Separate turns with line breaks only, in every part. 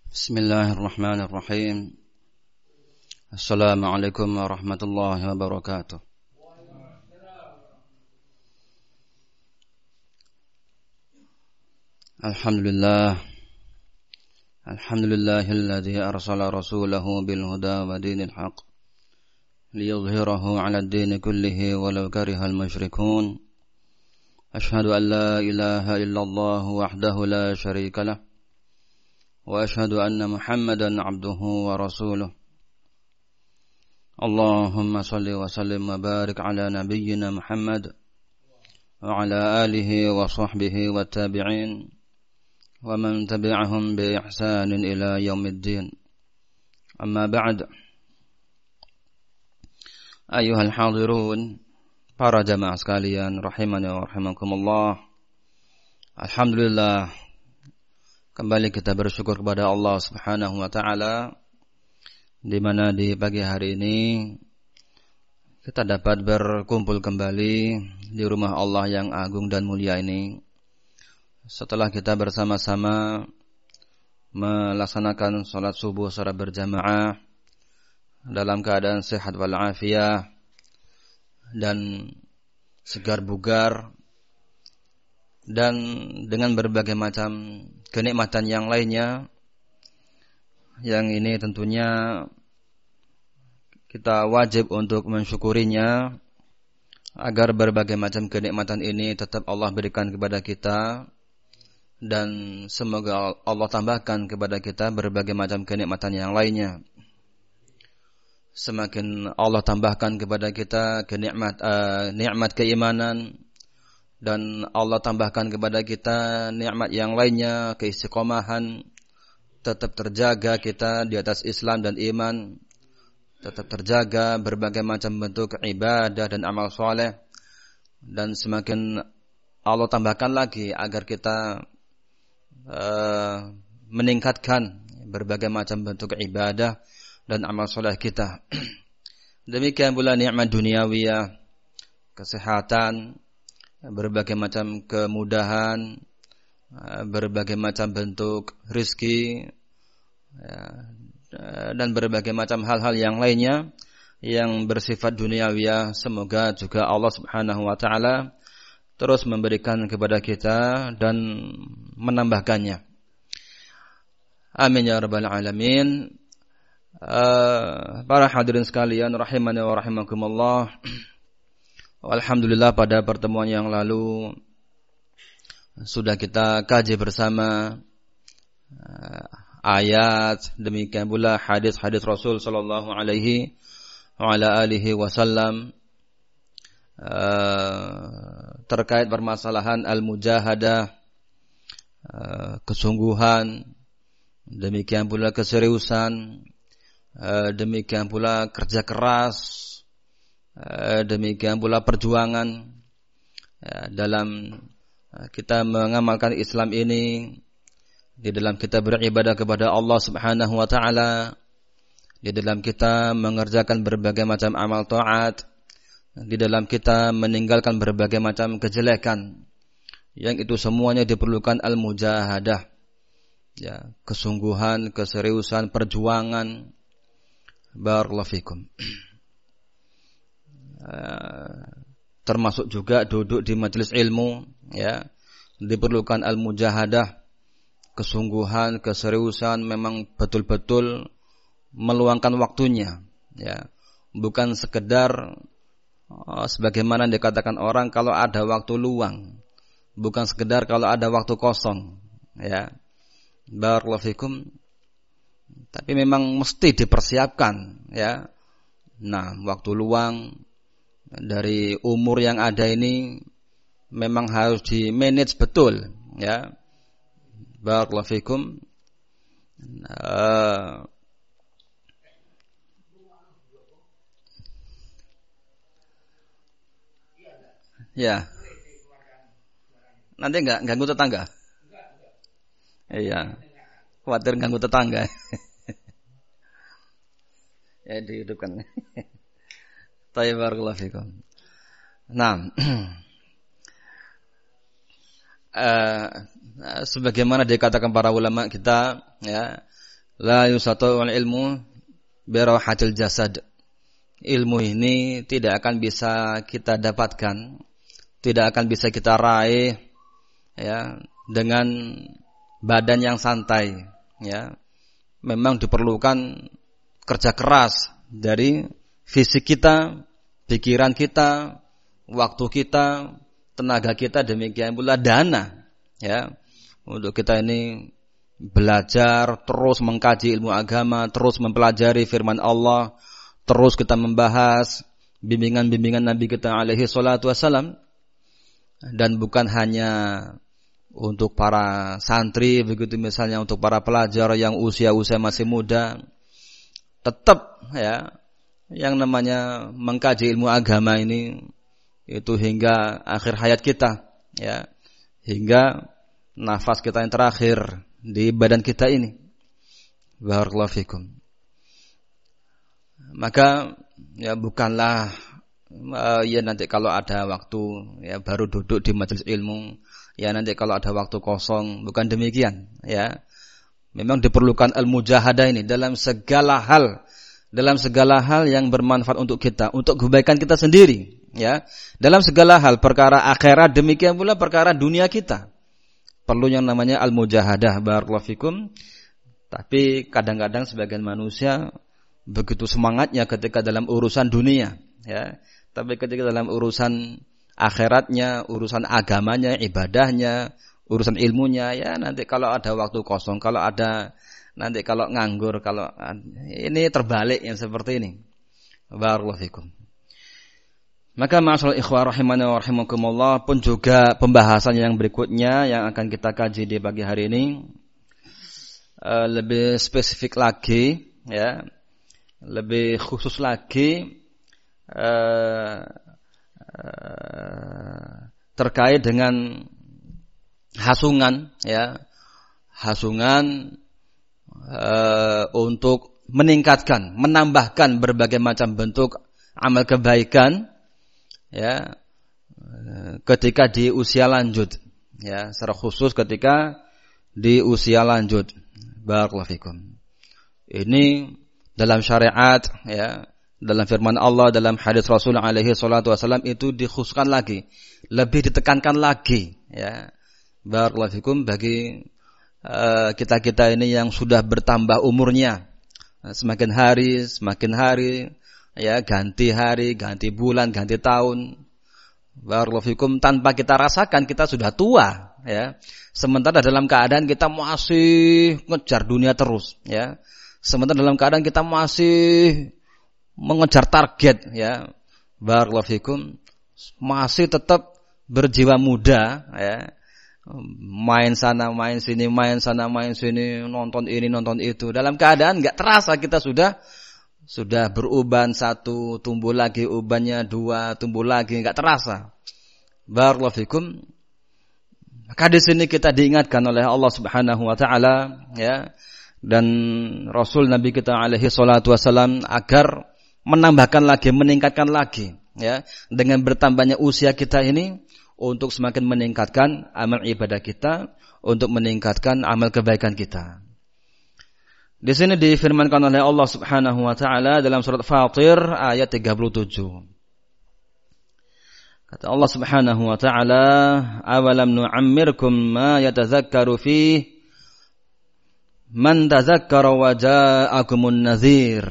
Bismillahirrahmanirrahim. Assalamualaikum warahmatullahi wabarakatuh. Alhamdulillahilladzi arsala rasulahu bil huda wa dinil haq liyudhhirahu 'ala ad-din kullihi walau karihal musyrikun. Ashhadu an la ilaha illallah wahdahu la syarika lah wa ashhadu anna Muhammadan 'abduhu wa rasuluh. Allahumma salli wa sallim wa barik ala nabiyyina Muhammad wa ala alihi wa sahbihi wa tabi'in wa man tabi'ahum bi ihsanin ila yaumiddin. Amma ba'd. Ayuhal hadirun, para jamaah sekalian rahimani wa rahimakumullah. Alhamdulillah, kembali kita bersyukur kepada Allah Subhanahu wa taala di mana di pagi hari ini kita dapat berkumpul kembali di rumah Allah yang agung dan mulia ini. Setelah kita bersama-sama melaksanakan salat subuh secara berjamaah dalam keadaan sehat wal afiyah dan segar bugar dan dengan berbagai macam kenikmatan yang lainnya, yang ini tentunya kita wajib untuk mensyukurinya agar berbagai macam kenikmatan ini tetap Allah berikan kepada kita, dan semoga Allah tambahkan kepada kita berbagai macam kenikmatan yang lainnya. Semakin Allah tambahkan kepada kita nikmat keimanan, dan Allah tambahkan kepada kita nikmat yang lainnya, keistiqomahan, tetap terjaga kita di atas Islam dan iman, tetap terjaga berbagai macam bentuk ibadah dan amal soleh, dan semakin Allah tambahkan lagi agar kita meningkatkan berbagai macam bentuk ibadah dan amal soleh kita. Demikian pula nikmat duniawiyah, kesehatan, berbagai macam kemudahan, berbagai macam bentuk rizki, dan berbagai macam hal-hal yang lainnya yang bersifat duniawiyah. Semoga juga Allah Subhanahu wa taala terus memberikan kepada kita dan menambahkannya. Amin ya rabbal alamin. Para hadirin sekalian rahimani wa rahimakumullah. Alhamdulillah, pada pertemuan yang lalu sudah kita kaji bersama ayat, demikian pula hadis-hadis Rasul sallallahu alaihi wa ala alihi wasallam terkait permasalahan al-mujahadah, kesungguhan, demikian pula keseriusan, demikian pula kerja keras, demikian pula perjuangan dalam kita mengamalkan Islam ini, di dalam kita beribadah kepada Allah Subhanahu wa taala, di dalam kita mengerjakan berbagai macam amal taat, di dalam kita meninggalkan berbagai macam kejelekan, yang itu semuanya diperlukan al-mujahadah, ya, kesungguhan, keseriusan, perjuangan. Barakallahu fikum. Termasuk juga duduk di majelis ilmu, ya, diperlukan al-mujahadah, kesungguhan, keseriusan, memang betul-betul meluangkan waktunya, ya, bukan sekedar sebagaimana dikatakan orang kalau ada waktu luang, bukan sekedar kalau ada waktu kosong, ya. Barakallahu fikum. Tapi memang mesti dipersiapkan, ya. Nah, waktu luang dari umur yang ada ini memang harus di-manage betul, ya. Barakallahu fikum. Ya. Nanti enggak ganggu tetangga? Iya. Khawatir ganggu tetangga. Ya, dihidupkan. Tayyib, barakallahu fikum. Nah, sebagaimana dikatakan para ulama kita, ya, La yusata'ul ilmu birahatil jasad. Ilmu ini tidak akan bisa kita dapatkan, tidak akan bisa kita raih ya dengan badan yang santai ya. Memang diperlukan kerja keras dari fisik kita, pikiran kita, waktu kita, tenaga kita, demikian pula dana ya. Untuk kita ini belajar, terus mengkaji ilmu agama, terus mempelajari firman Allah, terus kita membahas bimbingan-bimbingan Nabi kita alaihi salatu wassalam. Dan bukan hanya untuk para santri, begitu misalnya untuk para pelajar yang usia-usia masih muda, tetap ya yang namanya mengkaji ilmu agama ini itu hingga akhir hayat kita ya, hingga nafas kita yang terakhir di badan kita ini. Barakallahu fikum. Maka ya bukanlah ya nanti kalau ada waktu ya baru duduk di majelis ilmu, ya nanti kalau ada waktu kosong, bukan demikian ya. Memang diperlukan al-mujahadah ini dalam segala hal yang bermanfaat untuk kita, untuk kebaikan kita sendiri ya. Dalam segala hal, perkara akhirat demikian pula perkara dunia kita. Perlu yang namanya al-mujahadah. Barakallahu fikum. Tapi kadang-kadang sebagian manusia begitu semangatnya ketika dalam urusan dunia ya. Tapi ketika dalam urusan akhiratnya, urusan agamanya, ibadahnya, urusan ilmunya, ya nanti kalau ada waktu kosong, kalau ada nanti kalau nganggur, kalau ini terbalik yang seperti ini. Barakallahu fikum. Maka ma'asyiral ikhwah rahimani wa rahimakumullah, pun juga pembahasan yang berikutnya yang akan kita kaji di pagi hari ini lebih spesifik lagi ya, lebih khusus lagi terkait dengan hasungan ya, hasungan untuk meningkatkan, menambahkan berbagai macam bentuk amal kebaikan ya ketika di usia lanjut ya, secara khusus ketika di usia lanjut. Barakallahu fikum. Ini dalam syariat ya, dalam firman Allah, dalam hadis Rasul alaihi salatu wasallam itu dikhususkan lagi, lebih ditekankan lagi ya. Barakallahu fikum bagi kita-kita ini yang sudah bertambah umurnya, semakin hari ya, ganti hari, ganti bulan, ganti tahun. Barakallahu fikum, tanpa kita rasakan kita sudah tua ya. Sementara dalam keadaan kita masih ngejar dunia terus ya. Sementara dalam keadaan kita masih mengejar target ya. Barakallahu fikum, masih tetap berjiwa muda ya. Main sana, main sini, main sana, main sini, nonton ini, nonton itu. Dalam keadaan enggak terasa kita sudah beruban satu, tumbuh lagi ubannya dua, tumbuh lagi, enggak terasa. Barakallahu fikum. Maka di sini kita diingatkan oleh Allah Subhanahu wa taala ya, dan Rasul Nabi kita alaihi salatu wasallam agar menambahkan lagi, meningkatkan lagi ya, dengan bertambahnya usia kita ini untuk semakin meningkatkan amal ibadah kita, untuk meningkatkan amal kebaikan kita. Di sini difirmankan oleh Allah Subhanahu wa taala dalam surat Fatir ayat 37. Kata Allah Subhanahu wa taala, "Awalam nu'ammirkum ma yatazakkaru fihi man tazakkara wa ja'akumun nadhir."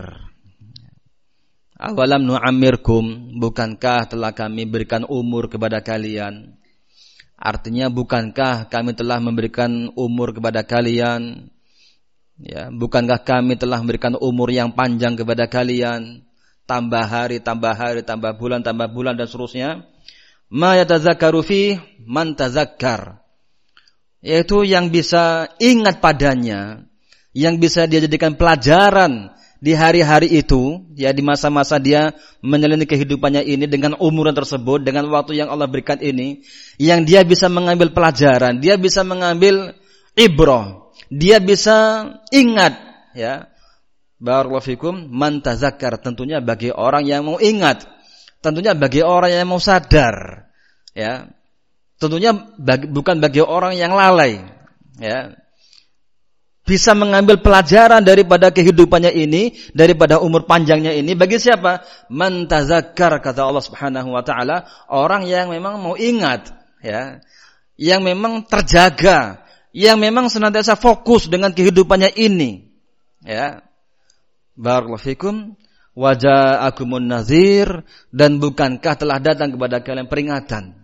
Awalam nu'ammirkum, bukankah telah kami berikan umur kepada kalian? Artinya bukankah kami telah memberikan umur kepada kalian? Ya, bukankah kami telah memberikan umur yang panjang kepada kalian? Tambah hari, tambah bulan dan seterusnya. Ma yatazakkaru fi man tazakkar. Yaitu yang bisa ingat padanya, yang bisa dia jadikan pelajaran di hari-hari itu, ya di masa-masa dia menjalani kehidupannya ini dengan umuran tersebut, dengan waktu yang Allah berikan ini, yang dia bisa mengambil pelajaran, dia bisa mengambil ibrah, dia bisa ingat, ya. Barakallahu fikum, man tazakkar, tentunya bagi orang yang mau ingat, tentunya bagi orang yang mau sadar, ya. Tentunya bukan bagi orang yang lalai, ya. bisa mengambil pelajaran daripada kehidupannya ini, daripada umur panjangnya ini. Bagi siapa? Man tazakkar, kata Allah Subhanahu wa taala, orang yang memang mau ingat, ya, yang memang terjaga, yang memang senantiasa fokus dengan kehidupannya ini, ya. Barakallahu fikum. Wa ja'akumun nazir, dan bukankah telah datang kepada kalian peringatan.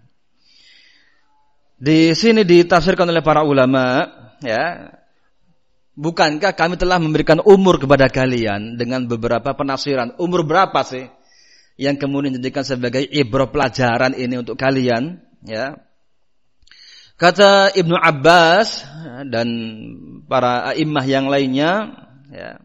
Di sini ditafsirkan oleh para ulama, ya, bukankah kami telah memberikan umur kepada kalian dengan beberapa penafsiran. Umur berapa sih yang kemudian dijadikan sebagai ibrah pelajaran ini untuk kalian, ya. Kata Ibnu Abbas dan para a'immah yang lainnya, ya,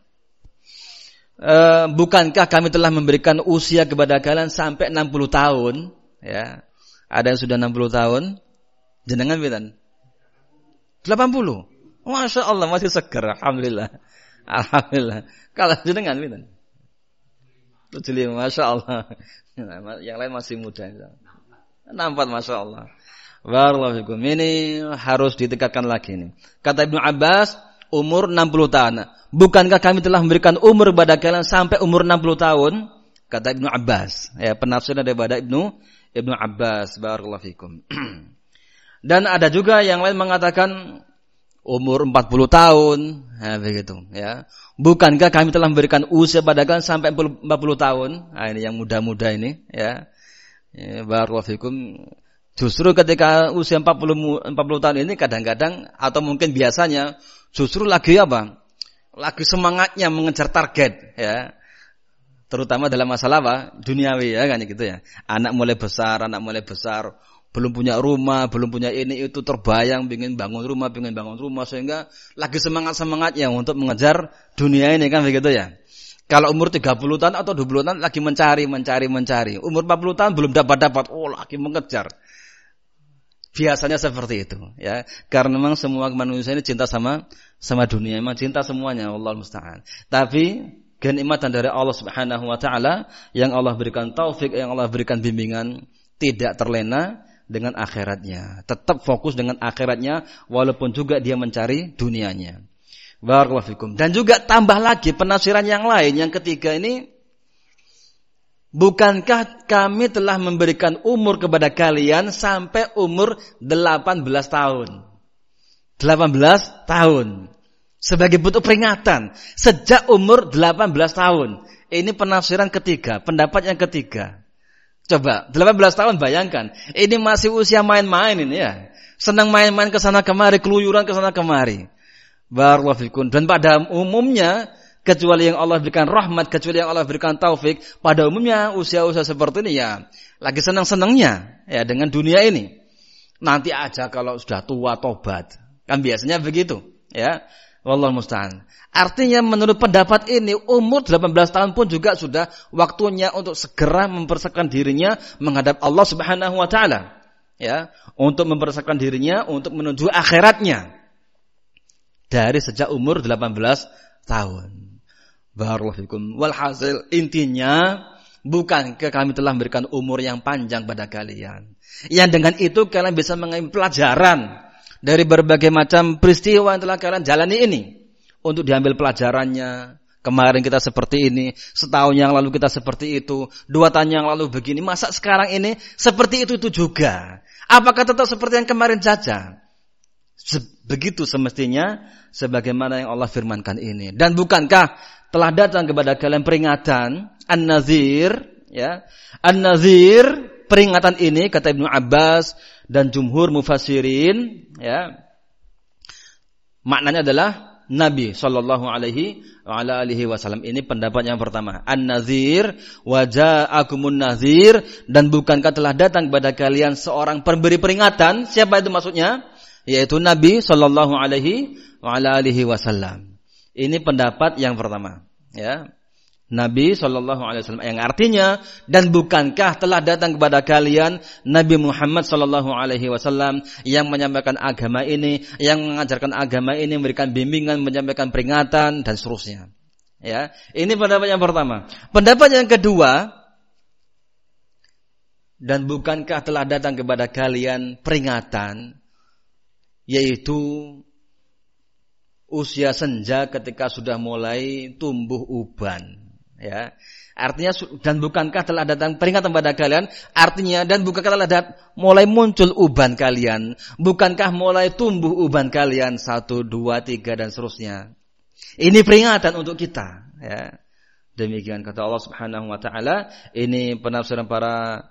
bukankah kami telah memberikan usia kepada kalian sampai 60 tahun, ya. Ada yang sudah 60 tahun. Jenengan pinten? 80. Masya Allah, masih segar, alhamdulillah. Alhamdulillah. Kalau jenengan pinten? 75, Masya Allah. Yang lain masih muda. 64, Masya Allah. Barakallahu fikum. Ini harus ditingkatkan lagi nih. Kata Ibnu Abbas, umur 60 tahun. Bukankah kami telah memberikan umur kepada kalian sampai umur 60 tahun? Kata Ibnu Abbas. Ya, penafsiran daripada Ibnu Abbas. Barakallahu fikum. Dan ada juga yang lain mengatakan umur 40 tahun. Nah, begitu, ya. Bukankah kami telah memberikan usia pada kalian sampai 40 tahun? Nah, ini yang muda-muda ini, ya. Ya, barakallahu fikum. Justru ketika usia 40 tahun ini kadang-kadang atau mungkin biasanya justru lagi apa? Lagi semangatnya mengejar target, ya. Terutama dalam masalah apa? Duniawi, ya kan gitu ya. Anak mulai besar, belum punya rumah, belum punya ini itu, terbayang ingin bangun rumah sehingga lagi semangat-semangatnya untuk mengejar dunia ini, kan begitu ya. Kalau umur 30 tahun atau 20 tahun lagi mencari. Umur 40 tahun belum dapat, lagi mengejar. Biasanya seperti itu, ya. Karena memang semua manusia ini cinta sama dunia, memang cinta semuanya, Wallahu musta'an. Tapi kenikmatan dari Allah Subhanahu wa taala yang Allah berikan taufik, yang Allah berikan bimbingan, tidak terlena dengan akhiratnya. Tetap fokus dengan akhiratnya walaupun juga dia mencari dunianya. Barakallahu fikum. Dan juga tambah lagi penafsiran yang lain, yang ketiga ini, bukankah kami telah memberikan umur kepada kalian sampai umur 18 tahun. 18 tahun. Sebagai bentuk peringatan. Sejak umur 18 tahun. Ini penafsiran ketiga. Pendapat yang ketiga. Coba, 18 tahun bayangkan. Ini masih usia main-main ini ya. Senang main-main ke sana kemari. Keluyuran ke sana kemari. Barakallahu fikum. Dan pada umumnya, kecuali yang Allah berikan rahmat, kecuali yang Allah berikan taufik, pada umumnya usia-usia seperti ini ya lagi senang-senangnya ya dengan dunia ini. Nanti aja kalau sudah tua tobat. Kan biasanya begitu, ya. Wallahu musta'an. Artinya menurut pendapat ini umur 18 tahun pun juga sudah waktunya untuk segera mempersiapkan dirinya menghadap Allah Subhanahu wa taala. Ya, untuk mempersiapkan dirinya untuk menuju akhiratnya. Dari sejak umur 18 tahun. Barakallahu fikum. Walhasil intinya, bukankah kami telah memberikan umur yang panjang pada kalian, yang dengan itu kalian bisa mengambil pelajaran dari berbagai macam peristiwa yang telah kalian jalani ini, untuk diambil pelajarannya. Kemarin kita seperti ini, setahun yang lalu kita seperti itu, 2 tahun yang lalu begini, masa sekarang ini seperti itu juga? Apakah tetap seperti yang kemarin saja? Begitu semestinya, sebagaimana yang Allah firmankan ini. Dan bukankah telah datang kepada kalian peringatan An-Nazir, ya. An-Nazir, peringatan ini kata Ibnu Abbas dan jumhur mufassirin, ya. Maknanya adalah Nabi sallallahu alaihi wa ala alihi wasallam. Ini pendapat yang pertama. An-Nazir wa ja'akumun nazir, dan bukankah telah datang kepada kalian seorang pemberi peringatan? Siapa itu maksudnya? Yaitu Nabi sallallahu alaihi wa ala alihi wasallam. Ini pendapat yang pertama, ya. Nabi sallallahu alaihi wasallam, yang artinya, dan bukankah telah datang kepada kalian Nabi Muhammad sallallahu alaihi wasallam yang menyampaikan agama ini, yang mengajarkan agama ini, memberikan bimbingan, menyampaikan peringatan dan seterusnya. Ya, ini pendapat yang pertama. Pendapat yang kedua, dan bukankah telah datang kepada kalian peringatan, yaitu usia senja ketika sudah mulai tumbuh uban, ya. Artinya, dan bukankah telah datang peringatan pada kalian? Artinya, dan bukankah telah mulai muncul uban kalian? Bukankah mulai tumbuh uban kalian? 1, 2, 3 dan seterusnya. Ini peringatan untuk kita, ya. Demikian kata Allah Subhanahu wa taala. Ini penafsiran para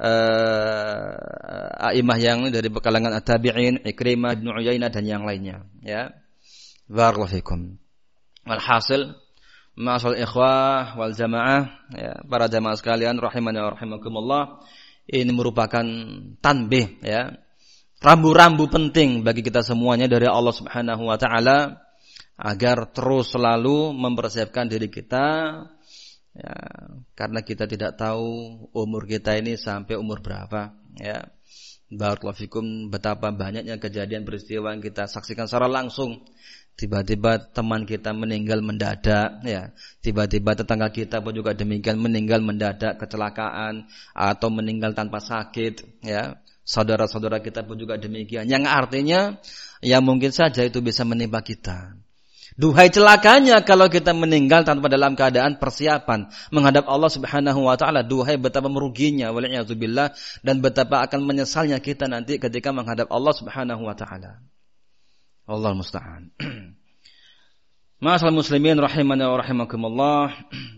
a'imah yang dari kalangan at-tabi'in, Ikrimah, Ibnu Uyainah dan yang lainnya, ya. Barakallahu fikum. Walhasil, ma'asal ikhwah wal jamaah, ya, para jamaah sekalian rahimani wa rahimakumullah, ini merupakan tanbih, ya. Rambu-rambu penting bagi kita semuanya dari Allah Subhanahu wa taala agar terus selalu mempersiapkan diri kita, ya, karena kita tidak tahu umur kita ini sampai umur berapa, ya. Barakallahu fikum, betapa banyaknya kejadian peristiwa yang kita saksikan secara langsung. Tiba-tiba teman kita meninggal mendadak, ya. Tiba-tiba tetangga kita pun juga demikian meninggal mendadak, kecelakaan atau meninggal tanpa sakit, ya. Saudara-saudara kita pun juga demikian. Yang artinya, ya mungkin saja itu bisa menimpa kita. Duhai celakanya kalau kita meninggal tanpa dalam keadaan persiapan menghadap Allah Subhanahu wa taala. Duhai betapa meruginya, waliyadzubillah, dan betapa akan menyesalnya kita nanti ketika menghadap Allah Subhanahu wa taala. Allah musta'an. Ma'asal muslimin rahimani wa rahimakumullah.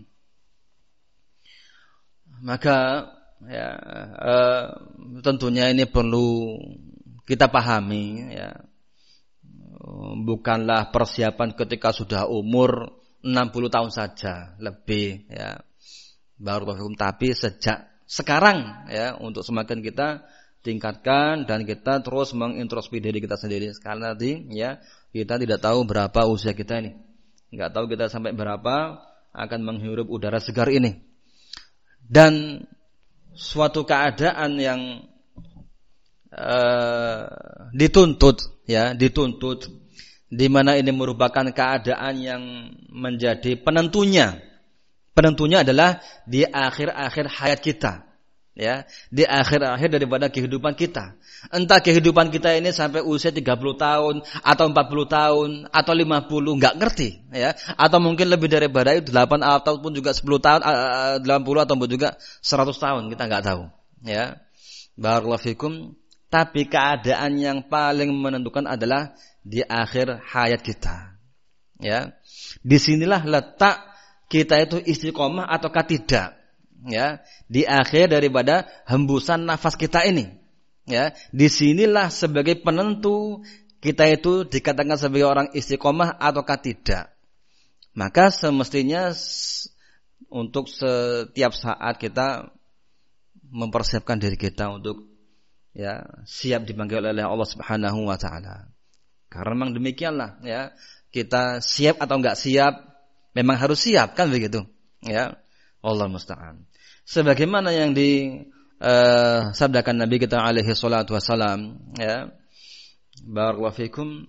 Maka, ya, tentunya ini perlu kita pahami, ya. Bukanlah persiapan ketika sudah umur 60 tahun saja, lebih, ya. Barakallahu, tapi sejak sekarang, ya, untuk semakin kita tingkatkan dan kita terus mengintrospeksi diri kita sendiri. Karena nanti, ya, kita tidak tahu berapa usia kita ini. Enggak tahu kita sampai berapa akan menghirup udara segar ini. Dan suatu keadaan yang dituntut, ya, di mana ini merupakan keadaan yang menjadi penentunya. Penentunya adalah di akhir-akhir hayat kita, ya, di akhir-akhir daripada kehidupan kita. Entah kehidupan kita ini sampai usia 30 tahun atau 40 tahun atau 50, enggak ngerti, ya. Atau mungkin lebih daripada itu 8 ataupun juga 10 tahun, 80 ataupun juga 100 tahun, kita enggak tahu, ya. Barakallahu fikum. Tapi keadaan yang paling menentukan adalah di akhir hayat kita, ya. Disinilah letak kita itu istiqomah ataukah tidak, ya. Di akhir daripada hembusan nafas kita ini, ya. Disinilah sebagai penentu kita itu dikatakan sebagai orang istiqomah ataukah tidak. Maka semestinya untuk setiap saat kita mempersiapkan diri kita untuk, ya, siap dipanggil oleh Allah Subhanahu wa taala. Karena memang demikianlah, ya. Kita siap atau enggak siap, memang harus siap, kan begitu, ya. Allah musta'an. Sebagaimana yang disabdakan Nabi kita alaihi salatu wasalam, ya. Barakallahu fikum,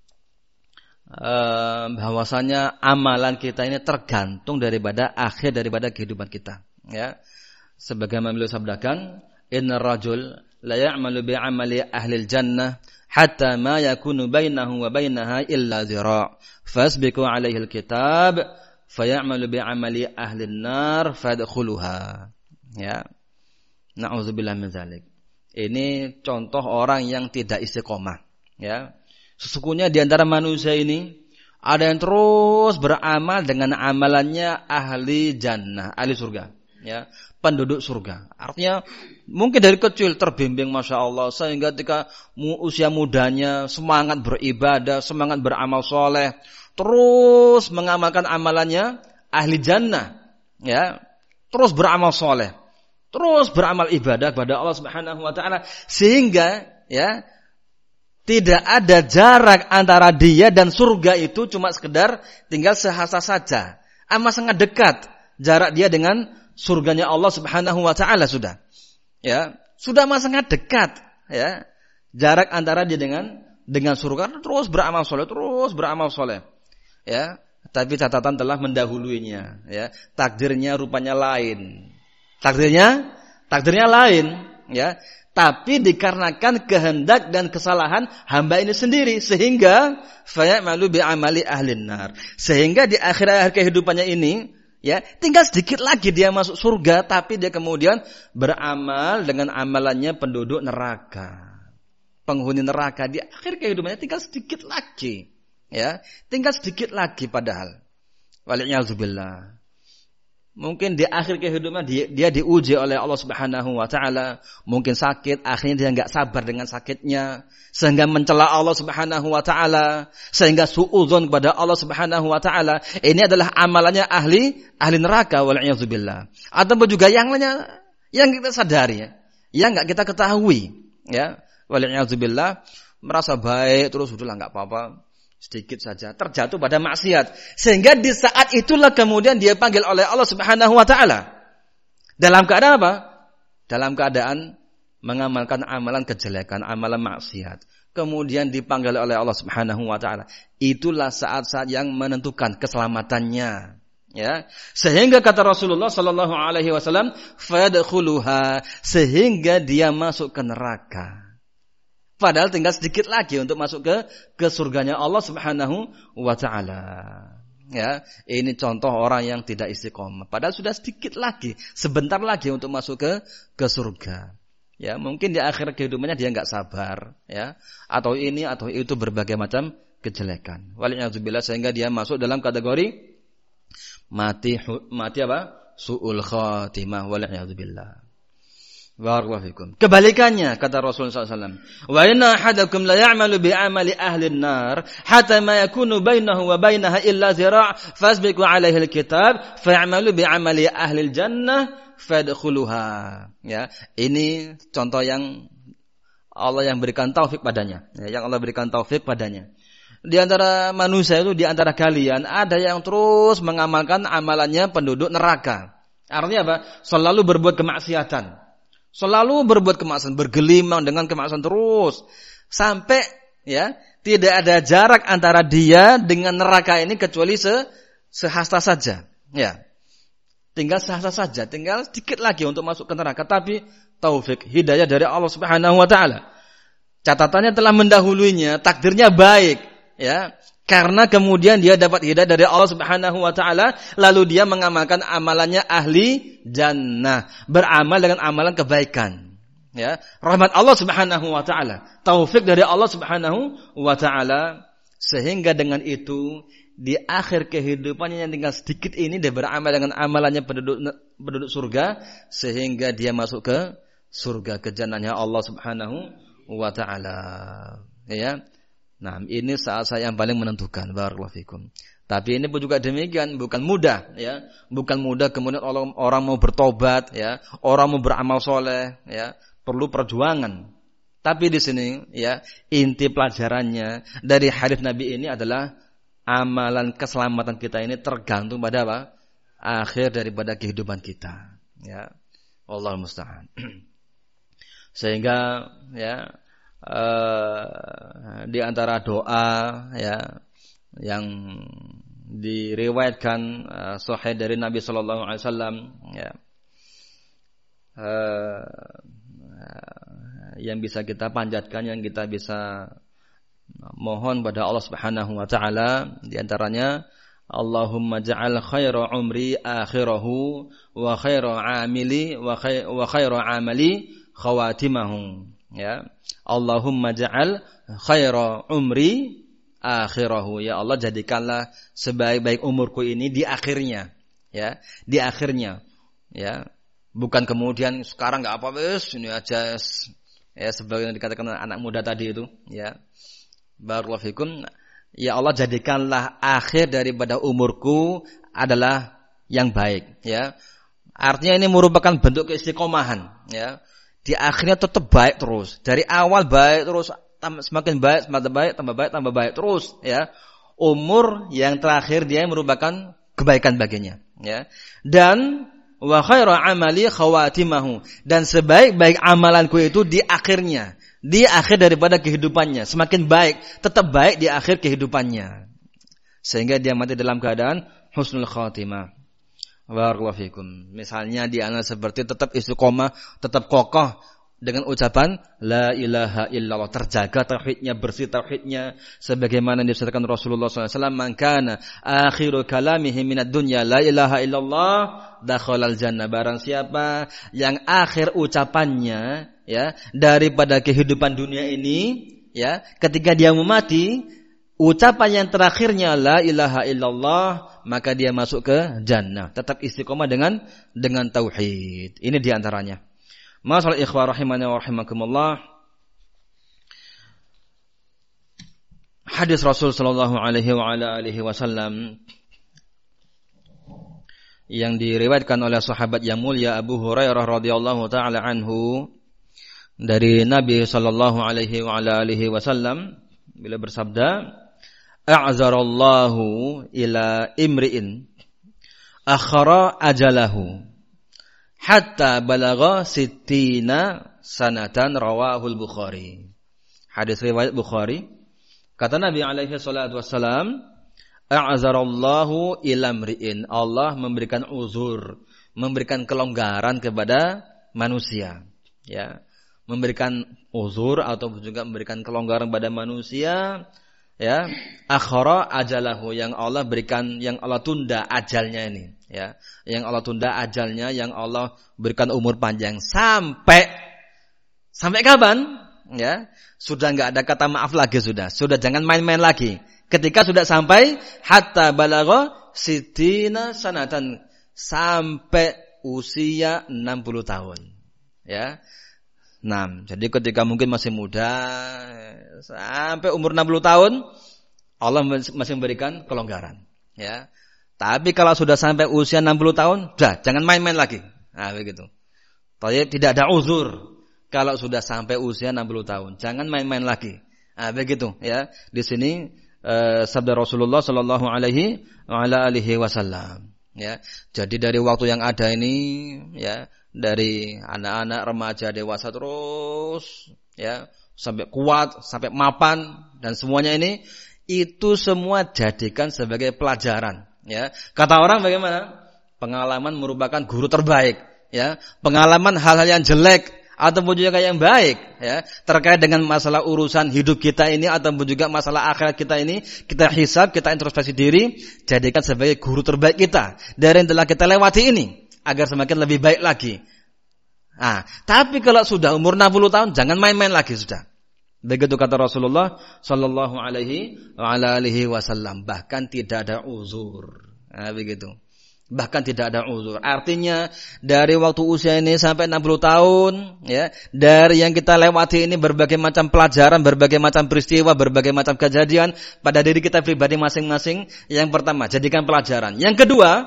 bahwasanya amalan kita ini tergantung daripada akhir daripada kehidupan kita, ya. Sebagaimana beliau sabdakan, innar rajul la ya'malu bi'amali ahli al-jannah hatta ma yakunu bainahu wa bainaha illa dhira' fasbiqu 'alaihi al-kitab fay'amalu bi'amali ahli an-nar fadkhuluha, ya. Na'udzubillah min dzalik. Ini contoh orang yang tidak istiqomah, ya. Sesungguhnya di antara manusia ini ada yang terus beramal dengan amalannya ahli jannah, ahli surga, ya. Penduduk surga. Artinya mungkin dari kecil terbimbing, Masya Allah, sehingga ketika usia mudanya semangat beribadah, semangat beramal soleh, terus mengamalkan amalannya ahli jannah, ya, terus beramal soleh, terus beramal ibadah kepada Allah Subhanahu wa taala, sehingga, ya, tidak ada jarak antara dia dan surga itu cuma sekedar tinggal sehasta saja. Amat sangat dekat jarak dia dengan surganya Allah Subhanahu wa taala sudah. Ya, sudah amat sangat dekat, ya. Jarak antara dia dengan surga, terus beramal soleh, terus beramal soleh. Ya, tapi catatan telah mendahuluinya, ya. Takdirnya rupanya lain. Takdirnya lain, ya. Tapi dikarenakan kehendak dan kesalahan hamba ini sendiri sehingga fayamalu bi amali ahlin nar. Sehingga di akhir-akhir kehidupannya ini, ya, tinggal sedikit lagi dia masuk surga, tapi dia kemudian beramal dengan amalannya penduduk neraka. Penghuni neraka di akhir kehidupannya tinggal sedikit lagi. Ya, tinggal sedikit lagi padahal. Waliyahzubillah. Mungkin di akhir kehidupan dia diuji oleh Allah Subhanahu wa taala, mungkin sakit, akhirnya dia enggak sabar dengan sakitnya sehingga mencela Allah Subhanahu wa taala, sehingga suudzon kepada Allah Subhanahu wa taala. Ini adalah amalannya ahli neraka waliyahzubillah. Ataupun juga yang lainnya yang kita sadari, ya, yang enggak kita ketahui, ya. Waliyahzubillah, merasa baik terus udahlah enggak apa-apa. Sedikit saja terjatuh pada maksiat sehingga di saat itulah kemudian dia panggil oleh Allah Subhanahu wa taala dalam keadaan apa? Dalam keadaan mengamalkan amalan kejelekan, amalan maksiat. Kemudian dipanggil oleh Allah Subhanahu wa taala. Itulah saat-saat yang menentukan keselamatannya. Ya, sehingga kata Rasulullah sallallahu alaihi wasallam, fadkhuluha, sehingga dia masuk ke neraka. Padahal tinggal sedikit lagi untuk masuk ke surganya Allah Subhanahu wa taala. Ya, ini contoh orang yang tidak istiqomah. Padahal sudah sedikit lagi, sebentar lagi untuk masuk ke surga. Ya, mungkin di akhir kehidupannya dia enggak sabar, ya, atau ini atau itu berbagai macam kejelekan. Waliyahzubillah, sehingga dia masuk dalam kategori mati apa? Su'ul khatimah, waliyahzubillah. Barakallahu fikum. Kebalikannya kata Rasulullah SAW. Wa inna ahadakum la ya'malu bi amali ahli an-nar hatta ma yakunu bainahu wa bainaha illa zira' fasbiqu 'alaihi al-kitab fa'amalu bi amali ahli al-jannah fadkhuluha. Ya, ini contoh yang Allah yang berikan taufik padanya. Ya, yang Allah berikan taufik padanya. Di antara manusia itu, di antara kalian ada yang terus mengamalkan amalannya penduduk neraka. Artinya apa? Selalu berbuat kemaksiatan. Selalu berbuat kemaksiatan, bergelimang dengan kemaksiatan terus sampai, ya, tidak ada jarak antara dia dengan neraka ini kecuali sehasta saja, ya. Tinggal sehasta saja, tinggal sedikit lagi untuk masuk ke neraka, tapi taufik hidayah dari Allah Subhanahu wa taala. Catatannya telah mendahulunya, takdirnya baik, ya. Karena kemudian dia dapat hidayah dari Allah Subhanahu wa taala, lalu dia mengamalkan amalannya ahli jannah, beramal dengan amalan kebaikan. Ya, rahmat Allah Subhanahu wa taala, taufik dari Allah Subhanahu wa taala, sehingga dengan itu di akhir kehidupannya yang tinggal sedikit ini dia beramal dengan amalannya penduduk surga sehingga dia masuk ke surga, ke jannahnya Allah Subhanahu wa taala. Ya. Nah, ini saat-saat yang paling menentukan. Barakallahu fikum. Tapi ini pun juga demikian, bukan mudah, ya. Bukan mudah kemudian orang mau bertobat, ya, orang mau beramal soleh, ya, perlu perjuangan. Tapi di sini, ya, inti pelajarannya dari hadis Nabi ini adalah amalan keselamatan kita ini tergantung pada apa? Akhir daripada kehidupan kita, ya. Wallahul musta'an. Sehingga, ya, di antara doa, ya, yang diriwayatkan sahih dari Nabi sallallahu alaihi wasallam, ya, yang bisa kita panjatkan, yang kita bisa mohon pada Allah Subhanahu wa taala, di antaranya Allahumma ja'al khaira umri akhirahu wa khaira amili wa khaira amali khawatimahu. Ya, Allahumma ja'al khaira umri akhirahu. Ya Allah, jadikanlah sebaik-baik umurku ini di akhirnya. Ya, di akhirnya. Ya, bukan kemudian sekarang enggak apa wis ini aja, ya, sebagaimana dikatakan anak muda tadi itu, ya. Barakallahu fikum. Ya Allah, jadikanlah akhir daripada umurku adalah yang baik, ya. Artinya ini merupakan bentuk keistiqomahan, ya. Di akhirnya tetap baik terus. Dari awal baik terus, semakin baik, semakin baik, tambah baik terus, ya. Umur yang terakhir dia merupakan kebaikan baginya, ya. Dan wa khairu amali khawatimahu, dan sebaik-baik amalanku itu di akhirnya, di akhir daripada kehidupannya, semakin baik, tetap baik di akhir kehidupannya. Sehingga dia mati dalam keadaan husnul khatimah. Barakallahu fikum. Misalnya dia seperti tetap istiqomah, tetap kokoh dengan ucapan la ilaha illallah, terjaga tauhidnya, bersih tauhidnya sebagaimana disebutkan Rasulullah SAW, man kana akhiru kalamihi minad dunya la ilaha illallah dakhalal jannah. Barang siapa yang akhir ucapannya ya daripada kehidupan dunia ini ya, ketika dia mau mati ucapan yang terakhirnya la ilaha illallah, maka dia masuk ke jannah. Tetap istiqomah dengan tauhid. Ini diantaranya. Masalah ikhwah rahimani wa rahimakumullah. Hadis Rasul sallallahu alaihi wa ala alihi wasallam yang diriwayatkan oleh sahabat yang mulia Abu Hurairah radhiyallahu taala anhu dari Nabi sallallahu alaihi wa ala alihi wasallam, beliau bersabda, a'zarallahu ila imri'in akhara ajalahu hatta balagha sittina sanatan, rawahul Bukhari. Hadis riwayat Bukhari. Kata Nabi alaihi salatu wassalam, a'zarallahu ila imri'in, Allah memberikan uzur, memberikan kelonggaran kepada manusia, ya. Memberikan uzur atau juga memberikan kelonggaran pada manusia, ya. Akhara ajalahu, yang Allah berikan, yang Allah tunda ajalnya ini, ya. Yang Allah tunda ajalnya, yang Allah berikan umur panjang sampai kapan? Ya. Sudah enggak ada kata maaf lagi, sudah jangan main-main lagi. Ketika sudah sampai hatta balagha sittina sanatan, sampai usia 60 tahun. Ya. Nah, jadi ketika mungkin masih muda sampai umur 60 tahun Allah masih memberikan kelonggaran, ya. Tapi kalau sudah sampai usia 60 tahun, sudah jangan main-main lagi. Nah, begitu. Tapi tidak ada uzur kalau sudah sampai usia 60 tahun, jangan main-main lagi. Nah, begitu, ya. Di sini sabda Rasulullah sallallahu alaihi wa ala alihi wasallam, ya. Jadi dari waktu yang ada ini, ya, dari anak-anak, remaja, dewasa terus, ya, sampai kuat, sampai mapan dan semuanya ini, itu semua jadikan sebagai pelajaran, ya. Kata orang bagaimana? Pengalaman merupakan guru terbaik, ya. Pengalaman hal-hal yang jelek ataupun juga yang baik, ya, terkait dengan masalah urusan hidup kita ini ataupun juga masalah akhirat kita ini, kita hisab, kita introspeksi diri, jadikan sebagai guru terbaik kita dari yang telah kita lewati ini, agar semakin lebih baik lagi. Nah, tapi kalau sudah umur 60 tahun, jangan main-main lagi sudah. Begitu kata Rasulullah sallallahu alaihi wa ala alihi wasallam. Bahkan tidak ada uzur. Nah, begitu. Bahkan tidak ada uzur. Artinya dari waktu usia ini sampai 60 tahun, ya, dari yang kita lewati ini berbagai macam pelajaran, berbagai macam peristiwa, berbagai macam kejadian pada diri kita pribadi masing-masing. Yang pertama, jadikan pelajaran. Yang kedua,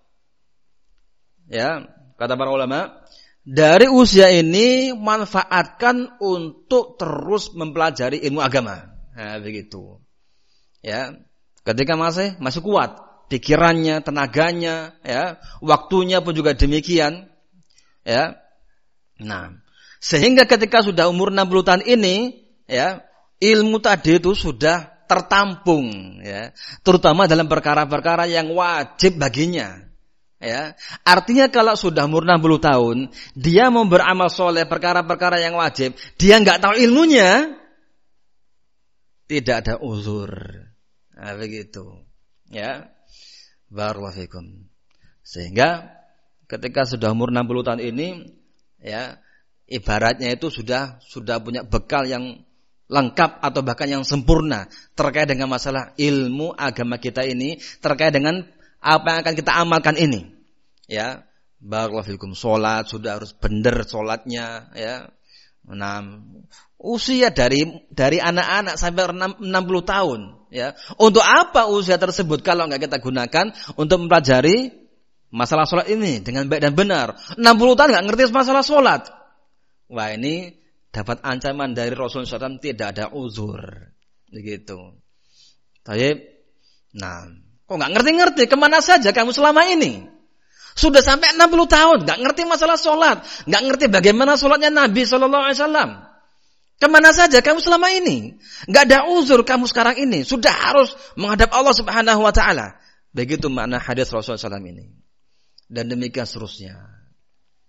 ya, kata para ulama, dari usia ini manfaatkan untuk terus mempelajari ilmu agama. Nah, begitu. Ya, ketika masih kuat pikirannya, tenaganya, ya, waktunya pun juga demikian, ya. Nah, sehingga ketika sudah umur 60 tahun ini, ya, ilmu tadi itu sudah tertampung, ya, terutama dalam perkara-perkara yang wajib baginya. Ya, artinya kalau sudah umur 60 tahun, dia mau beramal soleh perkara-perkara yang wajib, dia enggak tahu ilmunya, tidak ada uzur. Nah, begitu. Ya. Barakallahu fikum. Sehingga ketika sudah umur 60 tahun ini, ya, ibaratnya itu sudah punya bekal yang lengkap atau bahkan yang sempurna terkait dengan masalah ilmu agama kita ini, terkait dengan apa yang akan kita amalkan ini, ya. Barakallahu fikum. Salat sudah harus benar salatnya, ya. Nah, usia dari anak-anak sampai 60 tahun, ya. Untuk apa usia tersebut kalau enggak kita gunakan untuk mempelajari masalah salat ini dengan baik dan benar? 60 tahun enggak ngerti masalah salat. Wah, ini dapat ancaman dari Rasulullah SAW, tidak ada uzur. Begitu. Baik. Nah, kok nggak ngerti-ngerti? Kemana saja kamu selama ini? Sudah sampai 60 tahun, nggak ngerti masalah sholat, nggak ngerti bagaimana sholatnya Nabi Sallallahu Alaihi Wasallam. Kemana saja kamu selama ini? Nggak ada uzur kamu sekarang ini. Sudah harus menghadap Allah Subhanahu Wa Taala. Begitu makna hadis Rasulullah SAW ini. Dan demikian seterusnya.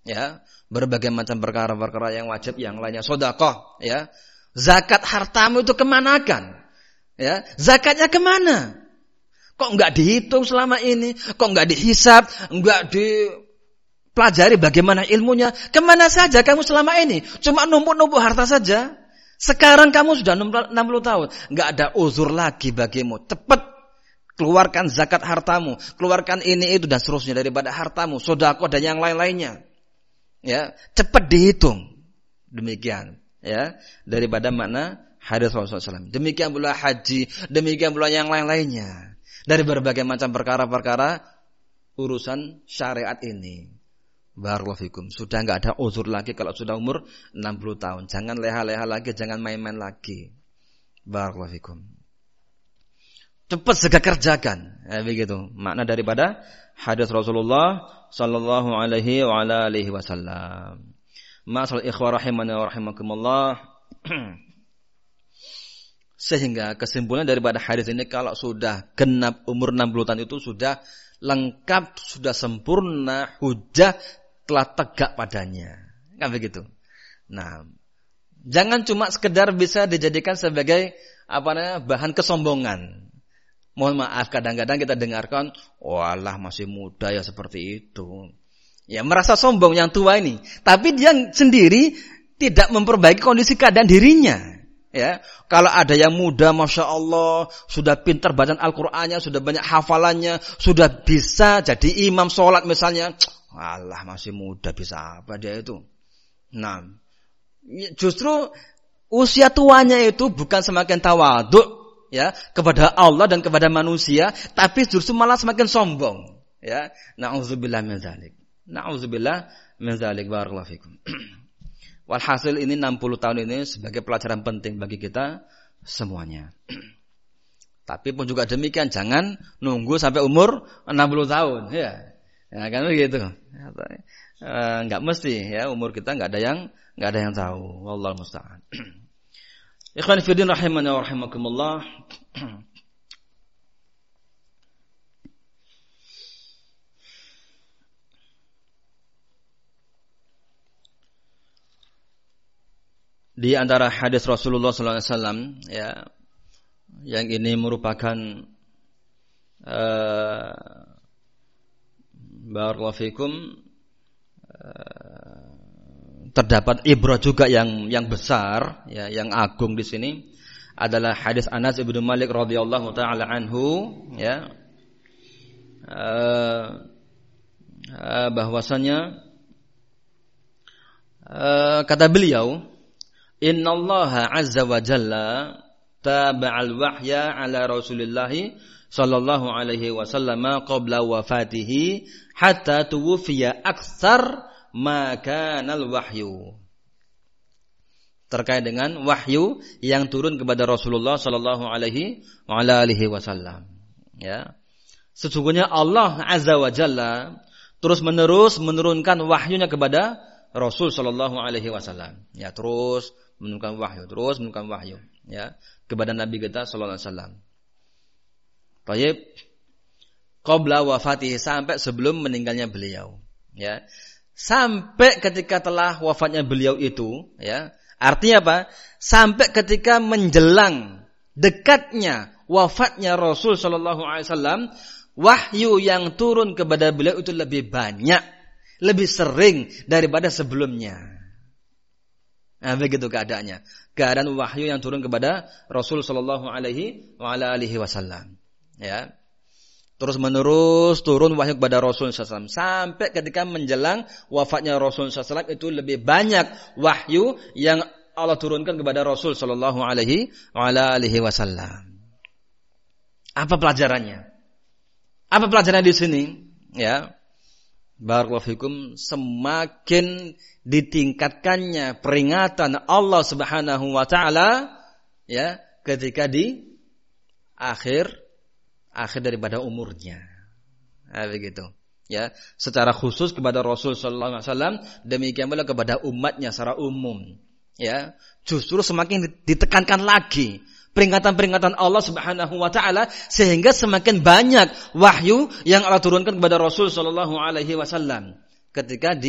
ya, berbagai macam perkara-perkara yang wajib, yang lainnya sedekah, ya. Zakat hartamu itu kemanakan? Ya, zakatnya kemana? Kok enggak dihitung selama ini? Kok enggak dihisab? Enggak dipelajari bagaimana ilmunya? Kemana saja kamu selama ini? Cuma numpuk-numpuk harta saja. Sekarang kamu sudah 60 tahun. Enggak ada uzur lagi bagimu. Cepat keluarkan zakat hartamu. Keluarkan ini, itu, dan seterusnya daripada hartamu. Sedekah dan yang lain-lainnya. Ya, cepat dihitung. Demikian. Ya, daripada makna hadis Rasulullah SAW. Demikian pula haji, demikian pula yang lain-lainnya. Dari berbagai macam perkara-perkara urusan syariat ini. Barakallahu fikum. Sudah enggak ada uzur lagi kalau sudah umur 60 tahun. Jangan leha-leha lagi, jangan main-main lagi. Barakallahu fikum. Cepat segera kerjakan. Ya, begitu. Makna daripada hadis Rasulullah sallallahu alaihi wa ala alihi wasallam. Ma'asal ikhwah rahimani wa rahimakumullah. Sehingga kesimpulan daripada hadis ini, kalau sudah genap umur 60 tahun itu sudah lengkap, sudah sempurna, hujjah telah tegak padanya. Kan begitu. Nah, jangan cuma sekedar bisa dijadikan sebagai bahan kesombongan. Mohon maaf, kadang-kadang kita dengarkan, walah masih muda ya seperti itu. Ya, merasa sombong yang tua ini. Tapi dia sendiri tidak memperbaiki kondisi keadaan dirinya. Ya, kalau ada yang muda, masya Allah, sudah pintar bacaan Al-Qur'annya, sudah banyak hafalannya, sudah bisa jadi imam sholat misalnya, alah masih muda, bisa apa dia itu? Nah, justru usia tuanya itu bukan semakin tawadhu, ya, kepada Allah dan kepada manusia, tapi justru malah semakin sombong. Ya, na'udzubillah min dzalik. Na'udzubillah min dzalik. Barakallahu fikum. Walhasil ini 60 tahun ini sebagai pelajaran penting bagi kita semuanya. Tapi pun juga demikian, jangan nunggu sampai umur 60 tahun, ya. Ya kan begitu. Enggak mesti, ya, umur kita enggak ada yang tahu. Wallahu musta'an. Ikhwan fillah rahimani wa rahimakumullah. Di antara hadis Rasulullah sallallahu alaihi wasallam, ya, yang ini merupakan barakallahu fikum, terdapat ibrah juga yang besar, ya, yang agung di sini adalah hadis Anas bin Malik radhiyallahu taala anhu, ya, bahwasanya kata beliau, innallaha azza wa jalla taba'al wahya ala Rasulillahi sallallahu alaihi wasallam qabla wafatihi hatta tuwfiya aktsar ma kanal wahyu. Terkait dengan wahyu yang turun kepada Rasulullah sallallahu alaihi wasallam, ya. Sesungguhnya Allah azza wa jalla terus menerus menurunkan wahyunya kepada Rasul sallallahu alaihi wasallam. Ya, terus menurunkan wahyu, ya, kepada Nabi kita sallallahu alaihi wasallam. Baik, qabla wafatihi, sampai sebelum meninggalnya beliau, ya. Sampai ketika telah wafatnya beliau itu, ya. Artinya apa? Sampai ketika menjelang dekatnya wafatnya Rasul sallallahu alaihi wasallam, wahyu yang turun kepada beliau itu lebih banyak, lebih sering daripada sebelumnya. Nah, begitu keadaannya. Keadaan wahyu yang turun kepada Rasul sallallahu alaihi wasallam. Ya. Terus menerus turun wahyu kepada Rasul sallallahu alaihi wasallam sampai ketika menjelang wafatnya Rasul sallallahu alaihi wasallam itu lebih banyak wahyu yang Allah turunkan kepada Rasul sallallahu alaihi wasallam. Apa pelajarannya? Apa pelajaran di sini? Ya. Barakallahu fikum, semakin ditingkatkannya peringatan Allah Subhanahu wa taala, ya, ketika di akhir daripada umurnya. Nah, begitu. Ya, secara khusus kepada Rasul sallallahu alaihi wasallam, demikian pula kepada umatnya secara umum. Ya, justru semakin ditekankan lagi peringatan-peringatan Allah Subhanahu wa taala, sehingga semakin banyak wahyu yang Allah turunkan kepada Rasul sallallahu alaihi wasallam ketika di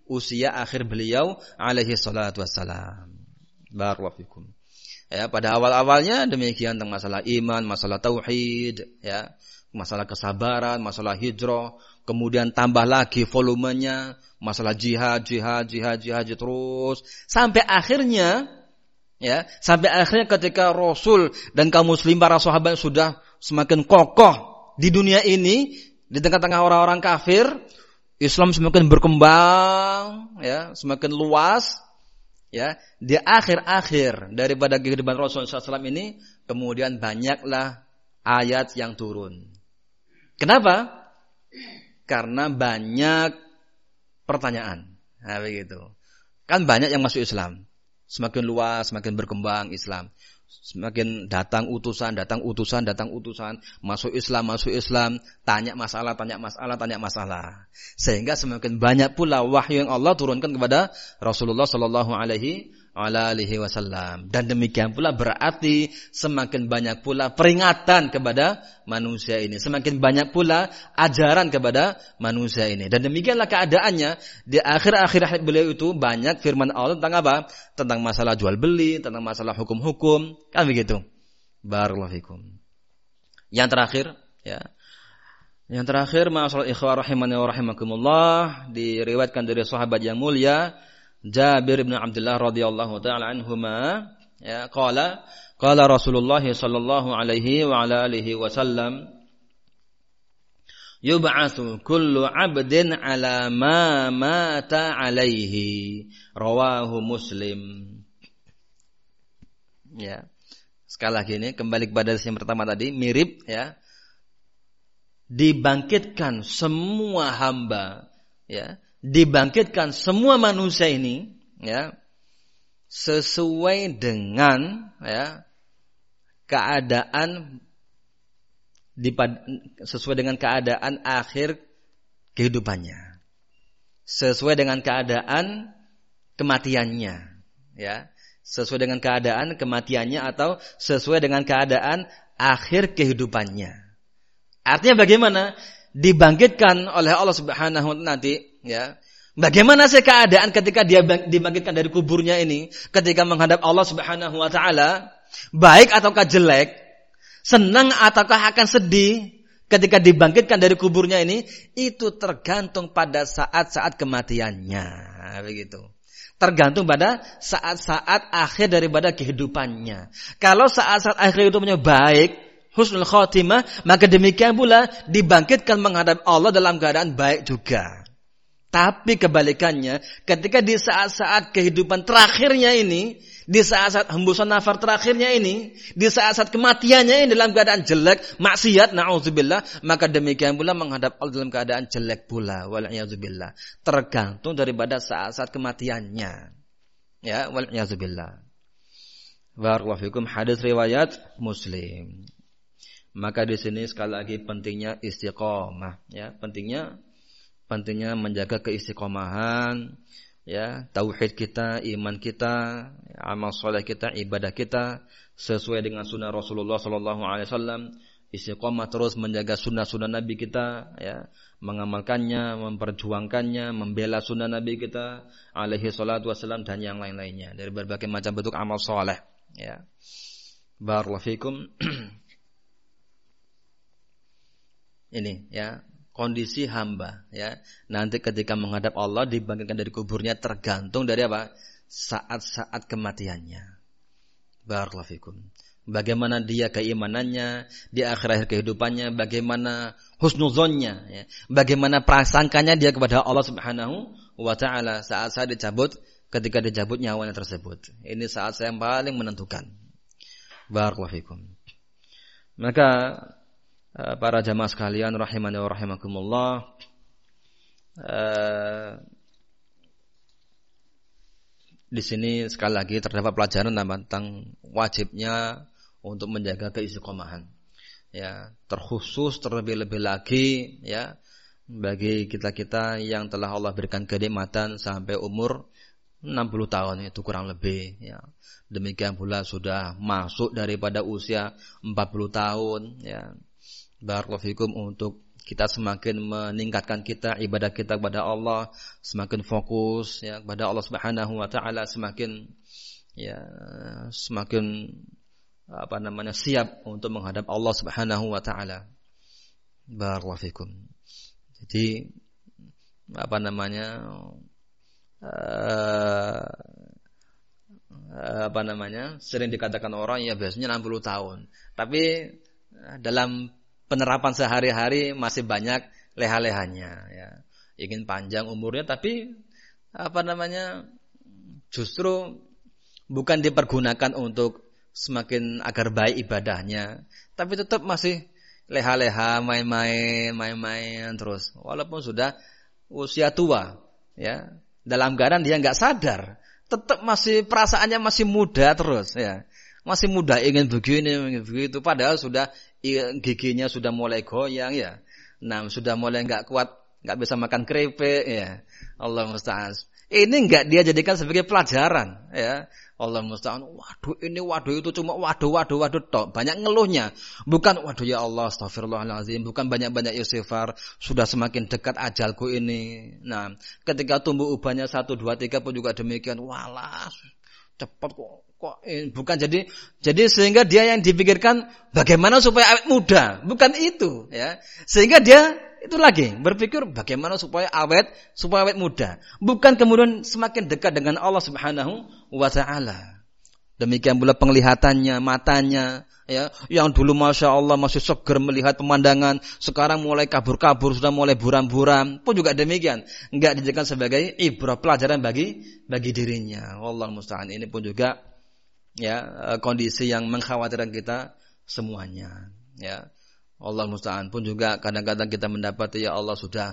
usia akhir beliau alaihi salatu wassalam. Barakallahu fikum. Ya, pada awal-awalnya demikian tentang masalah iman, masalah tauhid, ya, masalah kesabaran, masalah hijrah, kemudian tambah lagi volumenya, masalah jihad terus sampai akhirnya ketika Rasul dan kaum muslim para sahabat sudah semakin kokoh di dunia ini di tengah-tengah orang-orang kafir, Islam semakin berkembang, ya, semakin luas. Ya, di akhir-akhir daripada kehidupan Rasulullah SAW ini kemudian banyaklah ayat yang turun. Kenapa? Karena banyak pertanyaan. Nah, begitu. Kan banyak yang masuk Islam. Semakin luas, semakin berkembang Islam. Semakin datang utusan, masuk Islam, tanya masalah. Sehingga semakin banyak pula wahyu yang Allah turunkan kepada Rasulullah sallallahu alaihi wasallam. Dan demikian pula berarti semakin banyak pula peringatan kepada manusia ini, semakin banyak pula ajaran kepada manusia ini. Dan demikianlah keadaannya di akhir-akhir beliau itu banyak firman Allah tentang apa? Tentang masalah jual beli, tentang masalah hukum-hukum, kan begitu. Barakallahu fikum. Yang terakhir, ma'asyiral ikhwah rahimani wa rahimakumullah, diriwayatkan dari sahabat yang mulia Jabir bin Abdullah radhiyallahu taala anhuma, ya, qala Rasulullah sallallahu alaihi wa ala alihi wasallam, yub'atsu kullu 'abdin 'ala ma mata 'alaihi, rawahu Muslim. Ya. Sekali lagi ini kembali kepada yang pertama tadi, mirip, ya. Dibangkitkan semua hamba, ya, dibangkitkan semua manusia ini, ya, sesuai dengan, ya, keadaan akhir kehidupannya, sesuai dengan keadaan kematiannya, ya, sesuai dengan keadaan kematiannya atau sesuai dengan keadaan akhir kehidupannya. Artinya bagaimana? Dibangkitkan oleh Allah Subhanahu wa ta'ala nanti, ya. Bagaimana sih keadaan ketika dia dibangkitkan dari kuburnya ini, ketika menghadap Allah Subhanahu wa ta'ala, baik ataukah jelek, senang ataukah akan sedih ketika dibangkitkan dari kuburnya ini, itu tergantung pada saat-saat kematiannya, begitu. Tergantung pada saat-saat akhir daripada kehidupannya. Kalau saat-saat akhir kehidupannya baik, husnul khotimah, maka demikian pula dibangkitkan menghadap Allah dalam keadaan baik juga. Tapi kebalikannya, ketika di saat-saat kehidupan terakhirnya ini, di saat-saat hembusan nafas terakhirnya ini, di saat-saat kematiannya ini dalam keadaan jelek, maksiat, na'udzubillah, maka demikian pula menghadap Allah dalam keadaan jelek pula, wal'iyadzubillah. Tergantung daripada saat-saat kematiannya. Ya, wal'iyadzubillah. Barakallahu fikum, hadis riwayat Muslim. Maka di sini sekali lagi pentingnya istiqomah, ya, pentingnya menjaga keistiqomahan, ya, tauhid kita, iman kita, amal soleh kita, ibadah kita sesuai dengan sunnah Rasulullah sallallahu alaihi wasallam, istiqomah terus menjaga sunnah-sunnah Nabi kita, ya, mengamalkannya, memperjuangkannya, membela sunnah Nabi kita alaihi salatu wasallam dan yang lain-lainnya dari berbagai macam bentuk amal soleh, ya. Barakallahu fikum. Ini, ya, kondisi hamba, ya, nanti ketika menghadap Allah dibangkitkan dari kuburnya tergantung dari apa? Saat-saat kematiannya. Barakallahu fikum. Bagaimana dia keimanannya di akhir-akhir kehidupannya, bagaimana husnuzonnya, ya, bagaimana prasangkanya dia kepada Allah Subhanahu wa ta'ala saat-saat ketika dicabut nyawanya tersebut. Ini saat yang paling menentukan. Barakallahu fikum. Maka para jamaah sekalian rahimani wa rahimakumullah, di sini sekali lagi terdapat pelajaran tentang wajibnya untuk menjaga keistiqomahan, ya, terkhusus terlebih-lebih lagi, ya, bagi kita-kita yang telah Allah berikan kenikmatan sampai umur 60 tahun itu kurang lebih, ya. Demikian pula sudah masuk daripada usia 40 tahun, ya. Barakallahu fikum, untuk kita semakin meningkatkan kita ibadah kita kepada Allah, semakin fokus ya kepada Allah Subhanahu wa taala, semakin siap untuk menghadap Allah Subhanahu wa taala. Barakallahu fikum. Jadi sering dikatakan orang ya biasanya 60 tahun. Tapi dalam penerapan sehari-hari masih banyak leha-lehanya ya. Ingin panjang umurnya tapi justru bukan dipergunakan untuk semakin agar baik ibadahnya, tapi tetap masih leha-leha, main-main terus walaupun sudah usia tua ya. Dalam keadaan dia enggak sadar, tetap masih perasaannya masih muda terus ya. Masih muda, ingin begini, ingin begitu, padahal sudah giginya sudah mulai goyang ya. Nah, sudah mulai enggak kuat, enggak bisa makan keripik ya. Allah musta'an. Ini enggak dia jadikan sebagai pelajaran ya. Allah musta'an. Waduh itu cuma waduh tok. Banyak ngeluhnya. Bukan waduh ya Allah astagfirullahalazim, bukan banyak-banyak istighfar, sudah semakin dekat ajalku ini. Nah, ketika tumbuh ubahnya 1 2 3 pun juga demikian. Walah, cepat kok bukan jadi sehingga dia yang dipikirkan bagaimana supaya awet muda, bukan itu ya. Sehingga dia itu lagi berpikir bagaimana supaya awet muda, bukan kemudian semakin dekat dengan Allah Subhanahu wa taala. Demikian pula penglihatannya, matanya ya, yang dulu Masya Allah masih seger melihat pemandangan, sekarang mulai kabur-kabur, sudah mulai buram-buram, pun juga demikian, enggak dijadikan sebagai ibrah, pelajaran bagi dirinya. Wallahu musta'an. Ini pun juga ya kondisi yang mengkhawatirkan kita semuanya ya. Allah musta'an. Pun juga kadang-kadang kita mendapati ya Allah sudah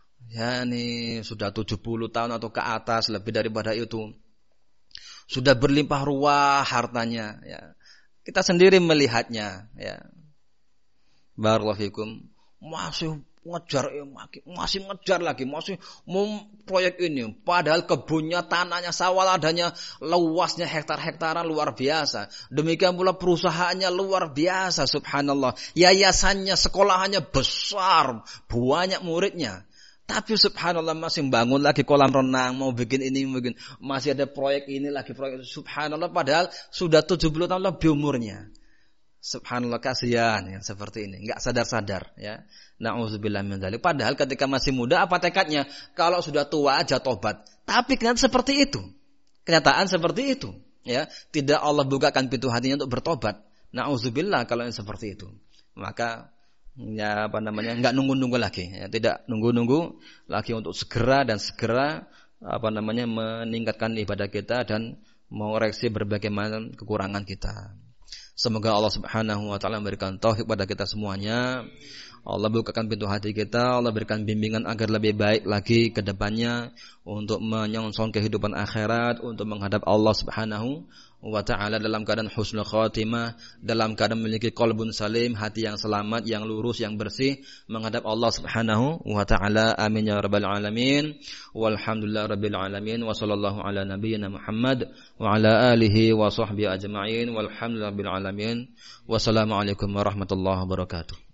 70 tahun atau ke atas, lebih daripada itu, sudah berlimpah ruah hartanya ya. Kita sendiri melihatnya ya. Barakallahu fikum. Masih ngejar lagi, masih mau proyek ini. Padahal kebunnya, tanahnya, sawah ladanya, luasnya hektar-hektaran luar biasa. Demikian pula perusahaannya luar biasa, subhanallah. Yayasannya, sekolahannya besar, banyak muridnya. Tapi subhanallah masih bangun lagi kolam renang, mau bikin ini, masih ada proyek ini lagi, proyek subhanallah. Padahal sudah 70 tahun lebih umurnya. Subhanallah, kasihan yang seperti ini, enggak sadar-sadar ya. Na'udzubillah min dzalik. Padahal ketika masih muda apa tekadnya? Kalau sudah tua aja tobat. Tapi kenyataan seperti itu. Kenyataan seperti itu ya. Tidak Allah bukakan pintu hatinya untuk bertobat. Na'udzubillah kalau yang seperti itu. Maka ya enggak nunggu-nunggu lagi ya. Tidak nunggu-nunggu lagi untuk segera meningkatkan ibadah kita dan mengoreksi berbagai macam kekurangan kita. Semoga Allah Subhanahu wa taala memberikan taufik pada kita semuanya. Allah bukakan pintu hati kita, Allah berikan bimbingan agar lebih baik lagi ke depannya untuk menyongsong kehidupan akhirat, untuk menghadap Allah Subhanahu wa taala dalam keadaan husnul khatimah, dalam keadaan memiliki qalbun salim, hati yang selamat, yang lurus, yang bersih menghadap Allah Subhanahu wa taala. Amin ya rabbal alamin. Walhamdulillah rabbil alamin wa sallallahu ala nabiyyina Muhammad wa ala alihi wa sahbihi ajma'in. Walhamdulillah rabbil alamin. Wassalamualaikum warahmatullahi wabarakatuh.